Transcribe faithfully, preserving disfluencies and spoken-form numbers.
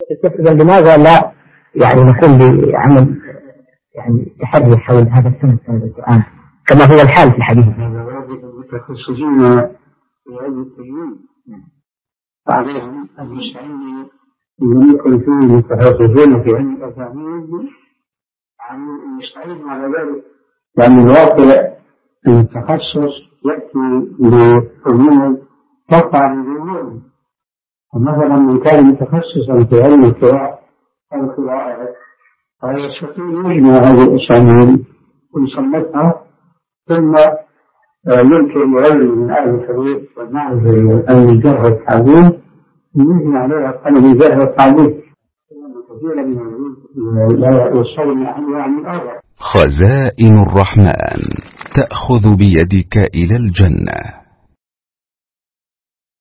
إذا لماذا لا يعني نقوم بعمل يعني تحري حول هذا السنة سنة القرآن كما هو الحال في الحديث؟ هذا واجب المتخصصين في علم التجويد، فعليهم أن يستعينوا بمن يكون فيه متخصصين في علم الأسانيد عن يستعينوا على ذلك، لأن الواقع أن التخصص يأتي بحلول تقع بالأمور. ومثلا من كان متخصصا في علم القراءة أو القراءات فيستطيع يجمع هذه الأسانيد ويصنفها ثم يمكن لغيره من أهل الحديث والمعرفة أن يجرب التعليم يجمع عليها قلم يجرب التعليم كثيرا من يصل عنها من الأرض. خزائن الرحمن تأخذ بيدك إلى الجنة.